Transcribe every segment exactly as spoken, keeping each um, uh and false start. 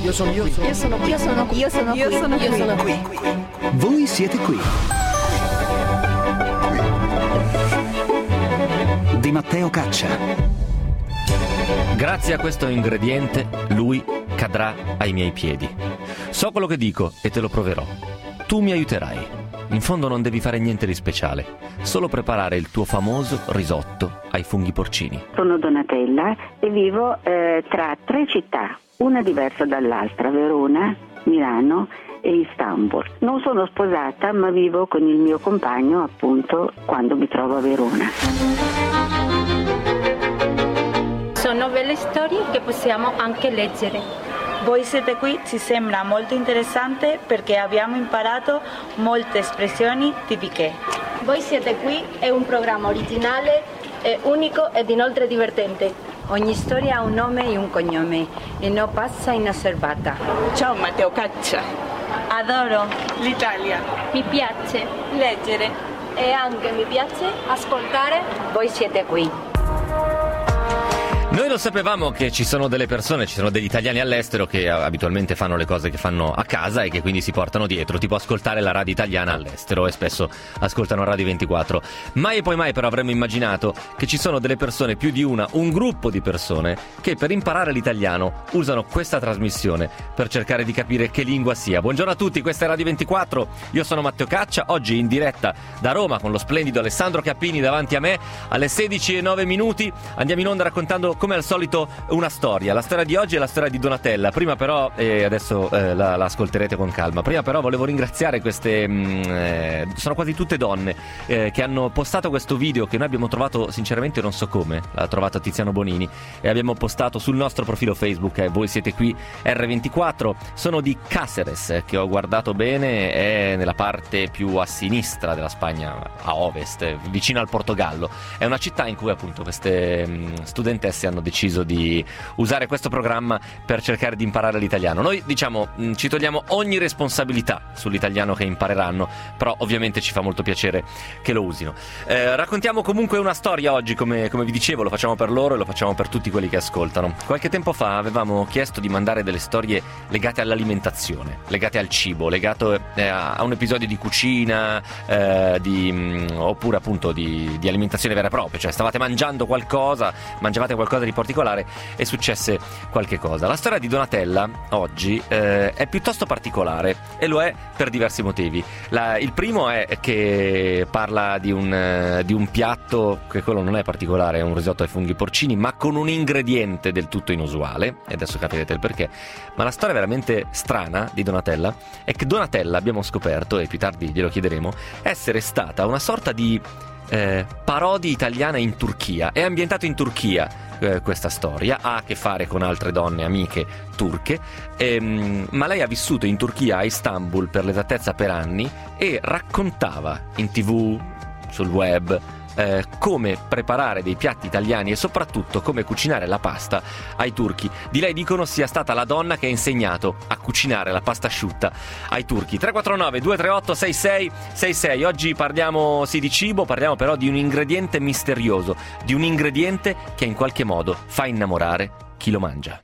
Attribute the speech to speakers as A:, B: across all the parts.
A: Io sono qui.
B: Io sono qui.
C: Io sono qui.
B: Io sono
C: Io
B: qui.
C: sono
B: Io
C: qui.
B: sono qui.
A: Voi siete qui. Di Matteo Caccia.
D: Grazie a questo ingrediente, lui cadrà ai miei piedi. So quello che dico e te lo proverò. Tu mi aiuterai. In fondo non devi fare niente di speciale, solo preparare il tuo famoso risotto ai funghi porcini.
E: Sono Donatella e vivo eh, tra tre città, una diversa dall'altra, Verona, Milano e Istanbul. Non sono sposata, ma vivo con il mio compagno appunto quando mi trovo a Verona.
F: Sono belle storie che possiamo anche leggere.
G: Voi siete qui ci sembra molto interessante perché abbiamo imparato molte espressioni tipiche.
F: Voi siete qui è un programma originale, è unico ed inoltre divertente.
H: Ogni storia ha un nome e un cognome e non passa inosservata.
G: Ciao Matteo Caccia. Adoro l'Italia.
F: Mi piace
G: leggere
F: e anche mi piace ascoltare.
H: Voi siete qui.
D: Noi lo sapevamo che ci sono delle persone, ci sono degli italiani all'estero che abitualmente fanno le cose che fanno a casa e che quindi si portano dietro, tipo ascoltare la radio italiana all'estero, e spesso ascoltano Radio ventiquattro. Mai e poi mai però avremmo immaginato che ci sono delle persone, più di una, un gruppo di persone che per imparare l'italiano usano questa trasmissione per cercare di capire che lingua sia. Buongiorno a tutti, questa è Radio ventiquattro, io sono Matteo Caccia, oggi in diretta da Roma con lo splendido Alessandro Cappini davanti a me. Alle sedici e nove minuti andiamo in onda raccontando come al solito una storia. La storia di oggi è la storia di Donatella. Prima però, e eh, adesso eh, la, la ascolterete con calma, prima però volevo ringraziare queste mh, eh, sono quasi tutte donne eh, che hanno postato questo video che noi abbiamo trovato sinceramente non so come, l'ha trovato Tiziano Bonini e abbiamo postato sul nostro profilo Facebook, eh, Voi siete qui erre ventiquattro. Sono di Cáceres, eh, che ho guardato bene, è nella parte più a sinistra della Spagna, a ovest, eh, vicino al Portogallo. È una città in cui appunto queste mh, studentesse hanno deciso di usare questo programma per cercare di imparare l'italiano. Noi diciamo mh, ci togliamo ogni responsabilità sull'italiano che impareranno, però ovviamente ci fa molto piacere che lo usino. Eh, raccontiamo comunque una storia oggi, come, come vi dicevo, lo facciamo per loro e lo facciamo per tutti quelli che ascoltano. Qualche tempo fa avevamo chiesto di mandare delle storie legate all'alimentazione, legate al cibo, legato eh, a un episodio di cucina, eh, di, mh, oppure appunto di, di alimentazione vera e propria, cioè stavate mangiando qualcosa, mangiavate qualcosa di particolare e successe qualche cosa. La storia di Donatella oggi eh, è piuttosto particolare e lo è per diversi motivi. La, il primo è che parla di un, eh, di un piatto che quello non è particolare, è un risotto ai funghi porcini, ma con un ingrediente del tutto inusuale, e adesso capirete il perché. Ma la storia veramente strana di Donatella è che Donatella, abbiamo scoperto, e più tardi glielo chiederemo, essere stata una sorta di eh, parodia italiana in Turchia. È ambientato in Turchia questa storia, ha a che fare con altre donne amiche turche, ehm, ma lei ha vissuto in Turchia, a Istanbul per l'esattezza per anni, e raccontava in tv, sul web, eh, come preparare dei piatti italiani e soprattutto come cucinare la pasta ai turchi. Di lei dicono sia stata la donna che ha insegnato a cucinare la pasta asciutta ai turchi. tre quattro nove due tre otto sei sei sei sei. Oggi parliamo sì di cibo, parliamo però di un ingrediente misterioso, di un ingrediente che in qualche modo fa innamorare chi lo mangia.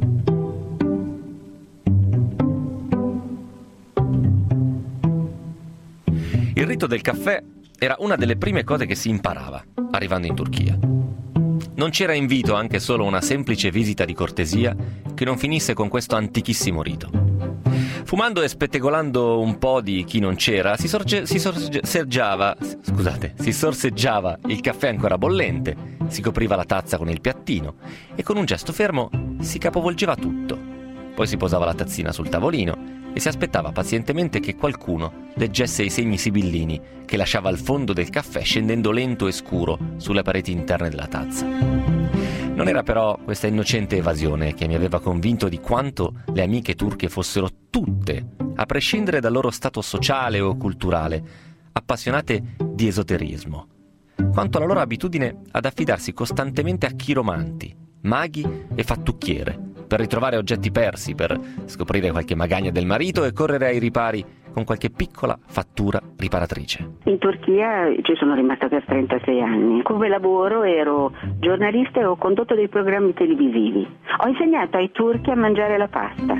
D: Il rito del caffè era una delle prime cose che si imparava arrivando in Turchia. Non c'era invito, anche solo una semplice visita di cortesia, che non finisse con questo antichissimo rito. Fumando e spettegolando un po' di chi non c'era, si, sorge, si sorseggiava, scusate, si sorseggiava il caffè ancora bollente, si copriva la tazza con il piattino e con un gesto fermo si capovolgeva tutto. Poi si posava la tazzina sul tavolino e si aspettava pazientemente che qualcuno leggesse i segni sibillini che lasciava il fondo del caffè scendendo lento e scuro sulle pareti interne della tazza. Non era però questa innocente evasione che mi aveva convinto di quanto le amiche turche fossero tutte, a prescindere dal loro stato sociale o culturale, appassionate di esoterismo, quanto la loro abitudine ad affidarsi costantemente a chiromanti, maghi e fattucchiere per ritrovare oggetti persi, per scoprire qualche magagna del marito e correre ai ripari con qualche piccola fattura riparatrice.
E: In Turchia ci sono rimasta per trentasei anni. Come lavoro ero giornalista e ho condotto dei programmi televisivi. Ho insegnato ai turchi a mangiare la pasta.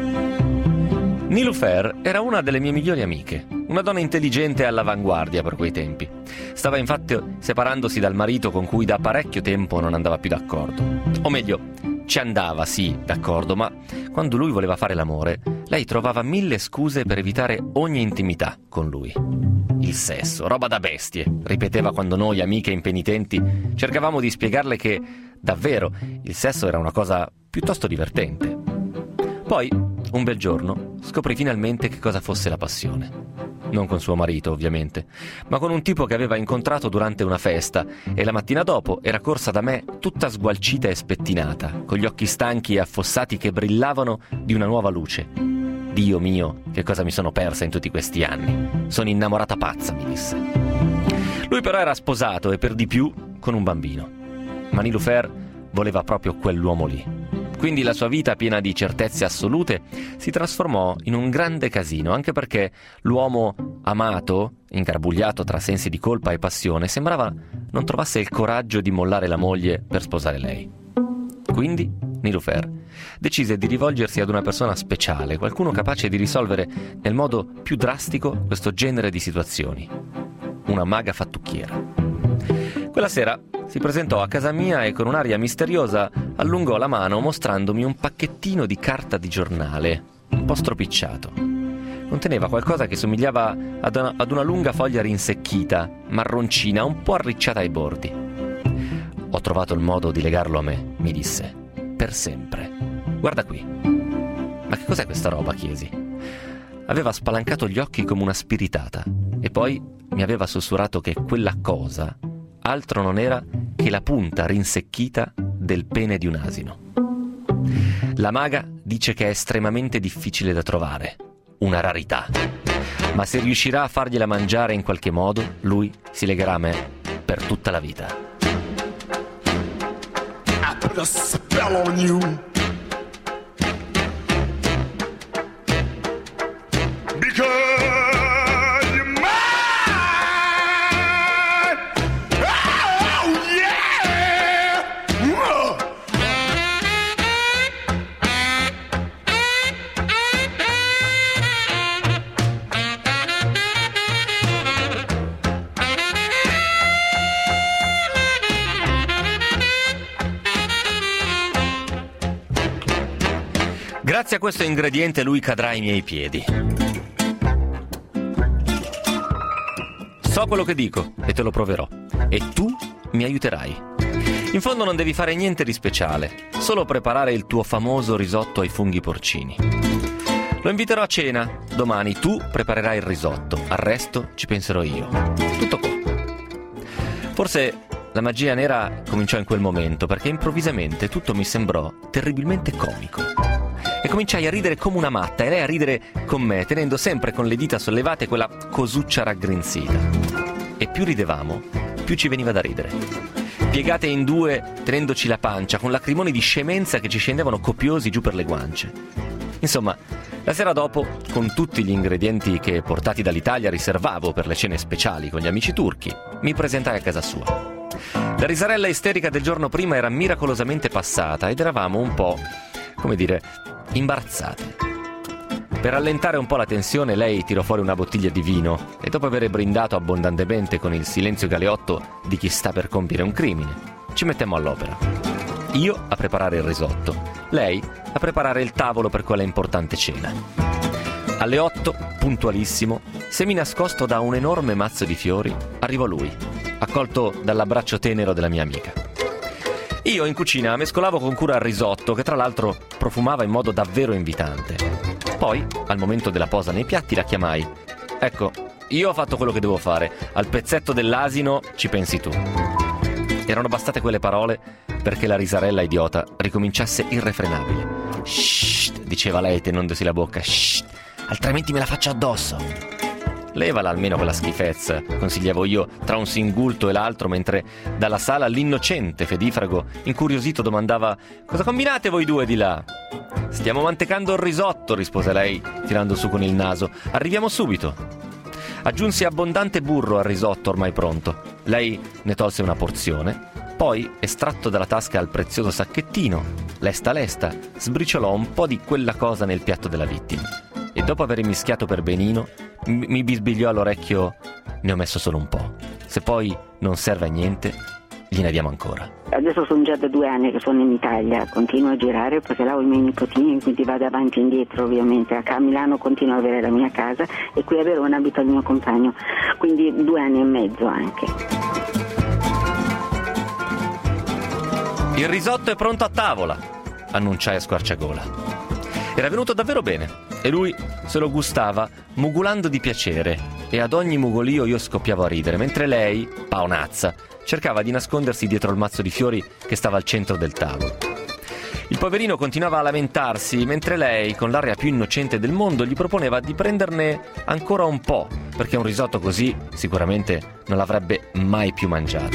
D: Nilüfer era una delle mie migliori amiche, una donna intelligente e all'avanguardia per quei tempi. Stava infatti separandosi dal marito con cui da parecchio tempo non andava più d'accordo. O meglio, ci andava, sì, d'accordo, ma quando lui voleva fare l'amore, lei trovava mille scuse per evitare ogni intimità con lui. Il sesso, roba da bestie, ripeteva quando noi, amiche impenitenti, cercavamo di spiegarle che, davvero, il sesso era una cosa piuttosto divertente. Poi, un bel giorno, scoprì finalmente che cosa fosse la passione. Non con suo marito, ovviamente, ma con un tipo che aveva incontrato durante una festa e la mattina dopo era corsa da me tutta sgualcita e spettinata, con gli occhi stanchi e affossati che brillavano di una nuova luce. Dio mio, che cosa mi sono persa in tutti questi anni. Sono innamorata pazza, mi disse. Lui però era sposato e per di più con un bambino. Ma Nilüfer voleva proprio quell'uomo lì. Quindi la sua vita, piena di certezze assolute, si trasformò in un grande casino, anche perché l'uomo amato, ingarbugliato tra sensi di colpa e passione, sembrava non trovasse il coraggio di mollare la moglie per sposare lei. Quindi Nilüfer decise di rivolgersi ad una persona speciale, qualcuno capace di risolvere nel modo più drastico questo genere di situazioni. Una maga fattucchiera. Quella sera si presentò a casa mia e con un'aria misteriosa allungò la mano mostrandomi un pacchettino di carta di giornale, un po' stropicciato. Conteneva qualcosa che somigliava ad una, ad una lunga foglia rinsecchita, marroncina, un po' arricciata ai bordi. Ho trovato il modo di legarlo a me, mi disse, per sempre. Guarda qui. Ma che cos'è questa roba, chiesi. Aveva spalancato gli occhi come una spiritata e poi mi aveva sussurrato che quella cosa altro non era che la punta rinsecchita del pene di un asino. La maga dice che è estremamente difficile da trovare, una rarità, ma se riuscirà a fargliela mangiare in qualche modo, lui si legherà a me per tutta la vita.
B: I put a spell on you.
D: Grazie a questo ingrediente lui cadrà ai miei piedi. So quello che dico e te lo proverò. E tu mi aiuterai. In fondo non devi fare niente di speciale, solo preparare il tuo famoso risotto ai funghi porcini. Lo inviterò a cena. Domani tu preparerai il risotto, al resto ci penserò io. Tutto qua. Forse la magia nera cominciò in quel momento, perché improvvisamente tutto mi sembrò terribilmente comico. E cominciai a ridere come una matta e lei a ridere con me, tenendo sempre con le dita sollevate quella cosuccia raggrinzita. E più ridevamo, più ci veniva da ridere. Piegate in due, tenendoci la pancia, con lacrimoni di scemenza che ci scendevano copiosi giù per le guance. Insomma, la sera dopo, con tutti gli ingredienti che portati dall'Italia riservavo per le cene speciali con gli amici turchi, mi presentai a casa sua. La risarella isterica del giorno prima era miracolosamente passata ed eravamo un po', come dire, imbarazzate. Per allentare un po' la tensione lei tirò fuori una bottiglia di vino e dopo aver brindato abbondantemente con il silenzio galeotto di chi sta per compiere un crimine, ci mettemmo all'opera. Io a preparare il risotto, lei a preparare il tavolo per quella importante cena. Alle otto, puntualissimo, seminascosto da un enorme mazzo di fiori, arrivò lui, accolto dall'abbraccio tenero della mia amica. Io in cucina mescolavo con cura il risotto, che tra l'altro profumava in modo davvero invitante. Poi, al momento della posa nei piatti, la chiamai. Ecco, io ho fatto quello che devo fare. Al pezzetto dell'asino ci pensi tu. Erano bastate quelle parole perché la risarella idiota ricominciasse irrefrenabile. Shh, diceva lei tenendosi la bocca. Shh, altrimenti me la faccio addosso. levala almeno quella schifezza, consigliavo io tra un singulto e l'altro, mentre dalla sala l'innocente Fedifrago, incuriosito, domandava: «Cosa combinate voi due di là?» «Stiamo mantecando il risotto», rispose lei, tirando su con il naso. «Arriviamo subito». Aggiunsi abbondante burro al risotto ormai pronto. Lei ne tolse una porzione, poi, estratto dalla tasca il prezioso sacchettino, lesta lesta, sbriciolò un po' di quella cosa nel piatto della vittima. E dopo aver mischiato per benino, m- mi bisbigliò all'orecchio: «Ne ho messo solo un po'. Se poi non serve a niente, gliene diamo ancora».
E: Adesso sono già da due anni che sono in Italia, continuo a girare perché là ho i miei nipotini, quindi vado avanti e indietro ovviamente. A Milano continuo ad avere la mia casa e qui a Verona abita il mio compagno, quindi due anni e mezzo anche.
D: «Il risotto è pronto a tavola», annunciai a squarciagola. Era venuto davvero bene e lui se lo gustava mugolando di piacere, e ad ogni mugolio io scoppiavo a ridere, mentre lei, paonazza, cercava di nascondersi dietro il mazzo di fiori che stava al centro del tavolo. Il poverino continuava a lamentarsi, mentre lei, con l'aria più innocente del mondo, gli proponeva di prenderne ancora un po', perché un risotto così sicuramente non l'avrebbe mai più mangiato.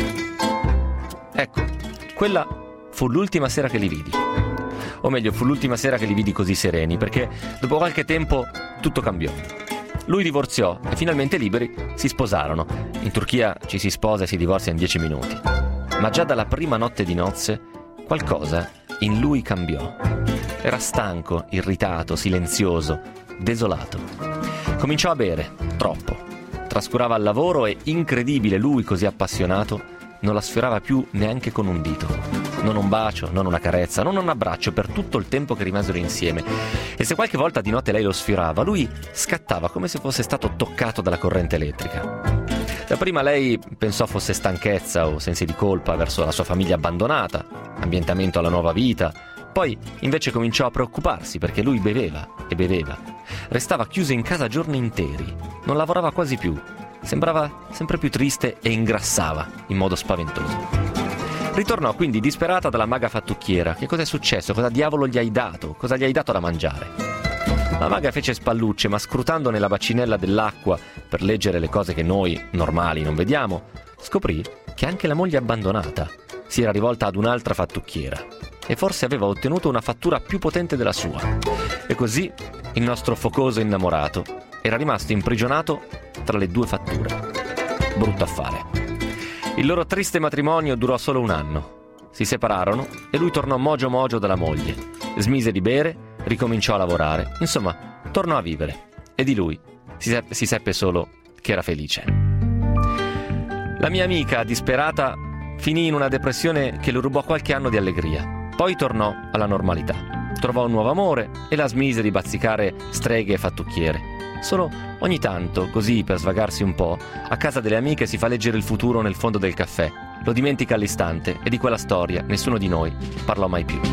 D: Ecco, quella fu l'ultima sera che li vidi. O meglio, fu l'ultima sera che li vidi così sereni, perché dopo qualche tempo tutto cambiò. Lui divorziò e finalmente liberi si sposarono. In Turchia ci si sposa e si divorzia in dieci minuti. Ma già dalla prima notte di nozze qualcosa in lui cambiò. Era stanco, irritato, silenzioso, desolato. Cominciò a bere, troppo. Trascurava il lavoro e, incredibile, lui così appassionato non la sfiorava più neanche con un dito. Non un bacio, non una carezza, non un abbraccio per tutto il tempo che rimasero insieme. E se qualche volta di notte lei lo sfiorava, lui scattava come se fosse stato toccato dalla corrente elettrica. Dapprima lei pensò fosse stanchezza o sensi di colpa verso la sua famiglia abbandonata, ambientamento alla nuova vita. Poi invece cominciò a preoccuparsi perché lui beveva e beveva. Restava chiuso in casa giorni interi, non lavorava quasi più. Sembrava sempre più triste e ingrassava in modo spaventoso. Ritornò quindi disperata dalla maga fattucchiera. Che cos'è successo? Cosa diavolo gli hai dato? Cosa gli hai dato da mangiare? La maga fece spallucce, ma scrutando nella bacinella dell'acqua per leggere le cose che noi, normali, non vediamo, scoprì che anche la moglie abbandonata si era rivolta ad un'altra fattucchiera e forse aveva ottenuto una fattura più potente della sua. E così il nostro focoso innamorato era rimasto imprigionato tra le due fatture. Brutto affare. Il loro triste matrimonio durò solo un anno. Si separarono e lui tornò mogio mogio dalla moglie. Smise di bere, ricominciò a lavorare. Insomma, tornò a vivere. E di lui si seppe, si seppe solo che era felice. La mia amica, disperata, finì in una depressione che le rubò qualche anno di allegria. Poi tornò alla normalità. Trovò un nuovo amore e la smise di bazzicare streghe e fattucchiere. Solo ogni tanto, così per svagarsi un po', a casa delle amiche si fa leggere il futuro nel fondo del caffè. Lo dimentica all'istante e di quella storia nessuno di noi parlò mai più.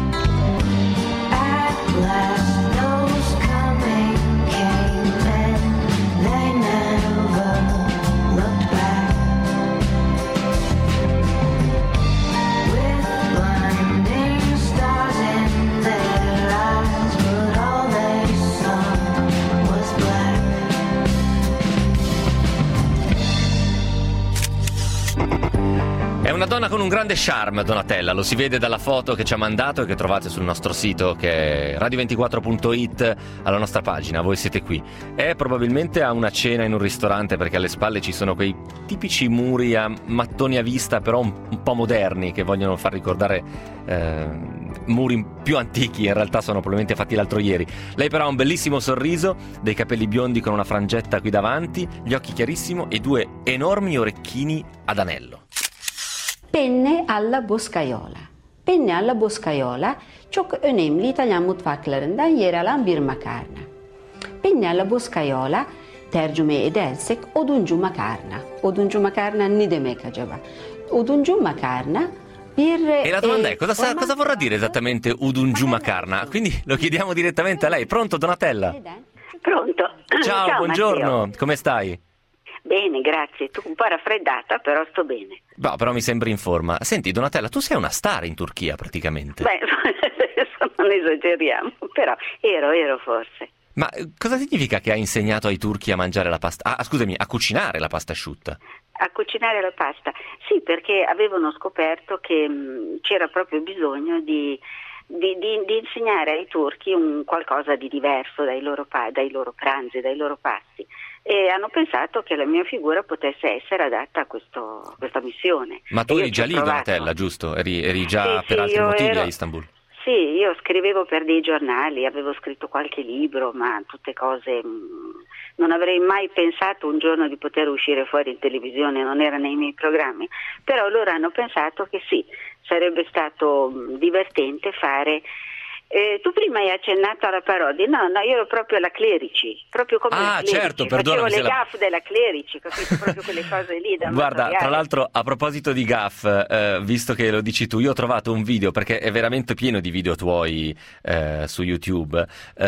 D: È una donna con un grande charme, Donatella, lo si vede dalla foto che ci ha mandato e che trovate sul nostro sito, che è radio ventiquattro punto it, alla nostra pagina, voi siete qui. È probabilmente a una cena in un ristorante perché alle spalle ci sono quei tipici muri a mattoni a vista, però un, un po' moderni, che vogliono far ricordare eh, muri più antichi, in realtà sono probabilmente fatti l'altro ieri. Lei però ha un bellissimo sorriso, dei capelli biondi con una frangetta qui davanti, gli occhi chiarissimo e due enormi orecchini ad anello.
C: Penne alla boscaiola. Penne alla boscaiola çok önemli İtalyan mutfaklarından yer alan bir makarna. Penne alla boscaiola tercüme edersek oduncu makarna. Oduncu makarna ne demek acaba? Oduncu makarna bir...
D: E la domanda è, cosa, sa, cosa vorrà dire esattamente oduncu makarna? Quindi lo chiediamo direttamente a lei. Pronto, Donatella?
E: Pronto.
D: Ciao,
E: Ciao
D: buongiorno,
E: Matteo.
D: Come stai?
E: Bene, grazie. Tu un po' raffreddata, però sto bene.
D: No, però mi sembri in forma. Senti, Donatella, tu sei una star in Turchia praticamente.
E: Beh, adesso non esageriamo, però ero, ero forse.
D: Ma cosa significa che ha insegnato ai turchi a mangiare la pasta? Ah, scusami, a cucinare la pasta asciutta?
E: A cucinare la pasta? Sì, perché avevano scoperto che mh, c'era proprio bisogno di, di, di, di insegnare ai turchi un qualcosa di diverso dai loro, pa- dai loro pranzi, dai loro pasti. E hanno pensato che la mia figura potesse essere adatta a, questo, a questa missione.
D: Ma tu
E: e
D: eri già lì,
E: provato.
D: Donatella, giusto? Eri, eri già
E: sì,
D: per
E: sì,
D: altri motivi
E: ero...
D: a Istanbul?
E: Sì, io scrivevo per dei giornali, avevo scritto qualche libro, ma tutte cose... Mh, non avrei mai pensato un giorno di poter uscire fuori in televisione, non era nei miei programmi, però loro hanno pensato che sì, sarebbe stato mh, divertente fare... Eh, tu prima hai accennato alla parodia, no, no, io ero proprio alla Clerici, proprio come
D: ah,
E: la Clerici,
D: certo,
E: facevo
D: perdonami,
E: le
D: se la-
E: gaff della Clerici, capito? Proprio quelle cose lì da
D: Guarda,
E: amatoriale.
D: tra l'altro, a proposito di gaff, eh, visto che lo dici tu, io ho trovato un video, perché è veramente pieno di video tuoi eh, su YouTube,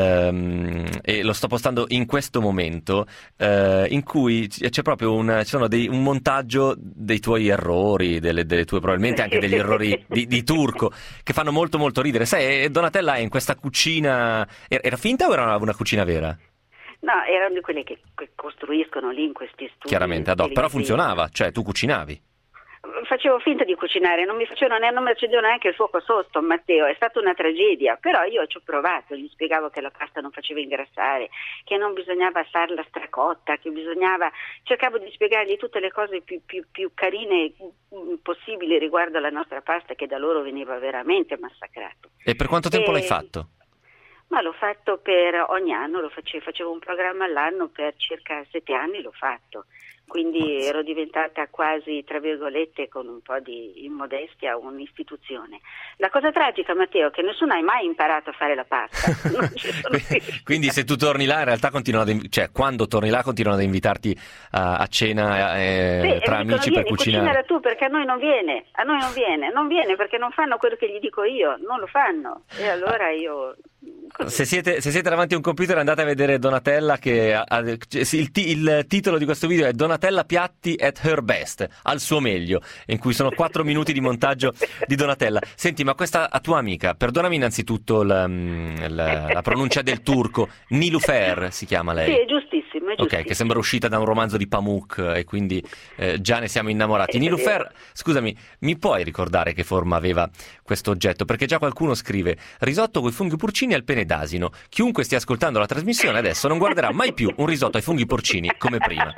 D: ehm, e lo sto postando in questo momento, eh, in cui c'è proprio un, ci sono dei, un montaggio dei tuoi errori, delle, delle tue probabilmente anche degli errori di, di turco, che fanno molto molto ridere. Sai, e Donatella è in questa cucina, era finta o era una cucina vera?
E: No, erano di quelle che, che costruiscono lì in questi studi.
D: Chiaramente, ad hoc, però
E: televisivi.
D: funzionava, cioè tu cucinavi.
E: Facevo finta di cucinare, non mi facevano ne- non mi accendevano neanche il fuoco sotto, Matteo, è stata una tragedia, però io ci ho provato, gli spiegavo che la pasta non faceva ingrassare, che non bisognava farla stracotta, che bisognava, cercavo di spiegargli tutte le cose più, più, più carine mh, possibili riguardo alla nostra pasta, che da loro veniva veramente massacrato.
D: E per quanto tempo
E: E-
D: l'hai fatto?
E: Ma l'ho fatto per ogni anno, lo facevo, facevo un programma all'anno per circa sette anni, l'ho fatto. Quindi ero diventata quasi, tra virgolette, con un po' di immodestia, un'istituzione. La cosa tragica, Matteo, è che nessuno ha mai imparato a fare la pasta. Non ci sono più.
D: Quindi se tu torni là, in realtà continuano ad inv- cioè quando torni là continuano ad invitarti a, a cena eh,
E: Sì, e
D: tra
E: mi dicono,
D: amici per
E: vieni,
D: cucinare.
E: cucinala tu, perché a noi non viene, a noi non viene, non viene perché non fanno quello che gli dico io, non lo fanno. E allora io...
D: Se siete, se siete davanti a un computer andate a vedere Donatella, che ha, ha- cioè, sì, il, ti- il titolo di questo video è Donatella Piatti at her best, al suo meglio, in cui sono quattro minuti di montaggio di Donatella. Senti, ma questa a tua amica, perdonami innanzitutto la, la, la pronuncia del turco, Nilufer si chiama lei?
E: Sì, è giustissimo, è giustissimo.
D: Ok, che sembra uscita da un romanzo di Pamuk e quindi eh, già ne siamo innamorati.
E: È
D: Nilufer,
E: vero.
D: scusami, mi puoi ricordare che forma aveva questo oggetto? Perché già qualcuno scrive risotto coi funghi porcini al pene d'asino. Chiunque stia ascoltando la trasmissione adesso non guarderà mai più un risotto ai funghi porcini come prima.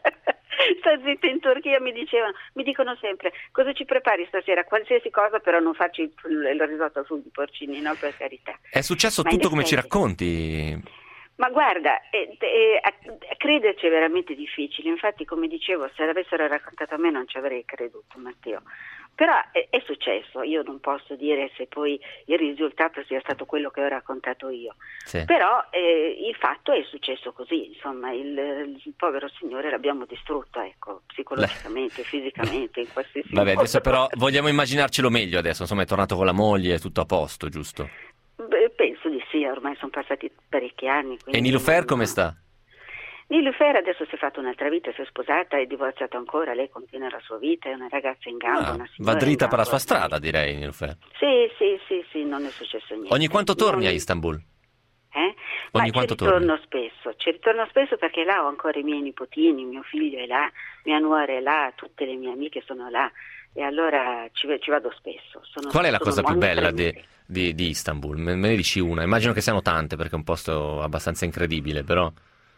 E: Sta zitta, in Turchia mi dicevano, mi dicono sempre, cosa ci prepari stasera? Qualsiasi cosa, però non facci il, il risotto ai funghi porcini, no, per carità.
D: È successo
E: Ma in
D: tutto come ci
E: effetti-
D: racconti.
E: Ma guarda, eh, eh, a, a crederci è veramente difficile, infatti come dicevo, se l'avessero raccontato a me non ci avrei creduto, Matteo. Però è, è successo, io non posso dire se poi il risultato sia stato quello che ho raccontato io,
D: Sì.
E: però eh, il fatto è successo così, insomma, il, il povero signore l'abbiamo distrutto, ecco, psicologicamente, fisicamente, in qualsiasi
D: Vabbè,
E: modo.
D: adesso però vogliamo immaginarcelo meglio adesso, insomma è tornato con la moglie, è tutto a posto, giusto?
E: Beh, penso di sì, ormai sono passati parecchi anni.
D: E Nilufer come sta?
E: Nilufer adesso si è fatta un'altra vita, si è sposata, è divorziata ancora, lei continua la sua vita, è una ragazza in gamba,
D: Ah,
E: una signora
D: va dritta
E: in
D: per la
E: gamba.
D: sua strada, direi, Nilufer.
E: Sì, sì, sì, sì, non è successo niente.
D: Ogni quanto torni
E: Non-
D: a Istanbul?
E: Eh?
D: Ogni
E: Ma
D: quanto
E: ci ritorno
D: torni?
E: spesso, ci ritorno spesso perché là ho ancora i miei nipotini, mio figlio è là, mia nuora è là, tutte le mie amiche sono là e allora ci, ci vado spesso. Sono,
D: Qual è la
E: sono
D: cosa più
E: molto
D: bella di,
E: presente.
D: di, di Istanbul? Me, me ne dici una? Immagino che siano tante perché è un posto abbastanza incredibile, però...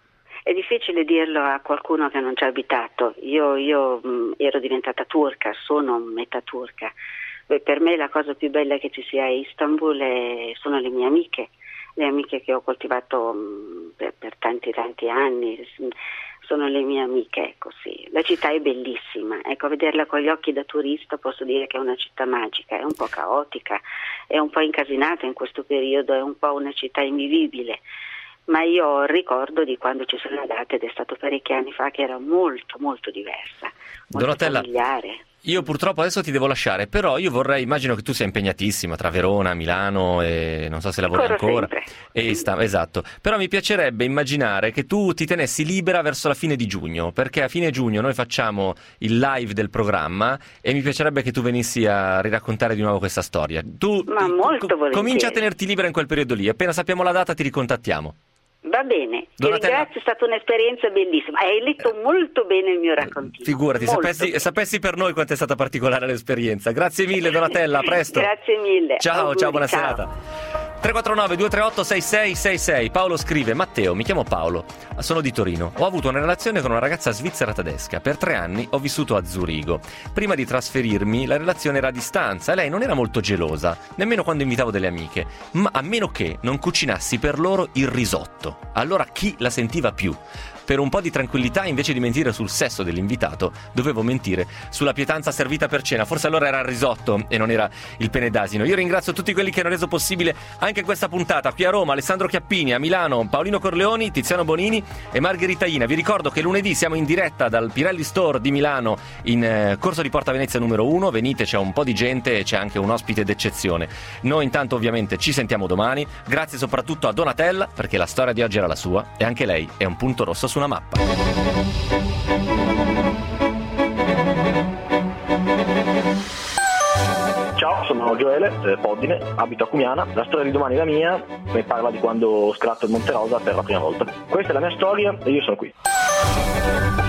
E: È difficile dirlo a qualcuno che non ci ha abitato. Io, io mh, ero diventata turca, sono metà turca. Beh, per me la cosa più bella che ci sia a Istanbul è- sono le mie amiche, le amiche che ho coltivato mh, per, per tanti tanti anni. S- Sono le mie amiche, ecco sì. La città è bellissima, ecco, a vederla con gli occhi da turista posso dire che è una città magica, è un po' caotica, è un po' incasinata in questo periodo, è un po' una città invivibile. Ma io ho il ricordo di quando ci sono andata ed è stato parecchi anni fa che era molto molto diversa, molto
D: Donatella,
E: familiare.
D: io purtroppo adesso ti devo lasciare, però io vorrei, immagino che tu sia impegnatissima tra Verona, Milano e non so se lavori
E: Corro
D: ancora.
E: sempre.
D: E sta, esatto, però mi piacerebbe immaginare che tu ti tenessi libera verso la fine di giugno, perché a fine giugno noi facciamo il live del programma e mi piacerebbe che tu venissi a riraccontare di nuovo questa storia. Tu
E: Ma molto volentieri.
D: comincia a tenerti libera in quel periodo lì, appena sappiamo la data ti ricontattiamo.
E: Va bene, ti
D: Donatella...
E: ringrazio, è stata un'esperienza bellissima. Hai letto molto bene il mio raccontino.
D: Figurati, sapessi, sapessi per noi quanto è stata particolare l'esperienza. Grazie mille Donatella, a presto.
E: Grazie mille.
D: Ciao,
E: auguri,
D: ciao, buona
E: ciao.
D: serata. tre quattro nove due tre otto sei sei sei sei. Paolo scrive: Matteo, mi chiamo Paolo, sono di Torino. Ho avuto una relazione con una ragazza svizzera tedesca. Per tre anni ho vissuto a Zurigo. Prima di trasferirmi la relazione era a distanza e lei non era molto gelosa, nemmeno quando invitavo delle amiche, ma a meno che non cucinassi per loro il risotto. Allora chi la sentiva più? Per un po' di tranquillità, invece di mentire sul sesso dell'invitato, dovevo mentire sulla pietanza servita per cena. Forse allora era il risotto e non era il pene d'asino. Io ringrazio tutti quelli che hanno reso possibile anche questa puntata. Qui a Roma, Alessandro Chiappini, a Milano, Paolino Corleoni, Tiziano Bonini e Margherita Ina. Vi ricordo che lunedì siamo in diretta dal Pirelli Store di Milano in eh, Corso di Porta Venezia numero uno. Venite, c'è un po' di gente e c'è anche un ospite d'eccezione. Noi intanto ovviamente ci sentiamo domani. Grazie soprattutto a Donatella, perché la storia di oggi era la sua e anche lei è un punto rosso su una mappa.
I: Ciao, sono Gioele, eh, Poddine, abito a Cumiana. La storia di domani è la mia, mi parla di quando ho scalato il Monte Rosa per la prima volta. Questa è la mia storia e io sono qui.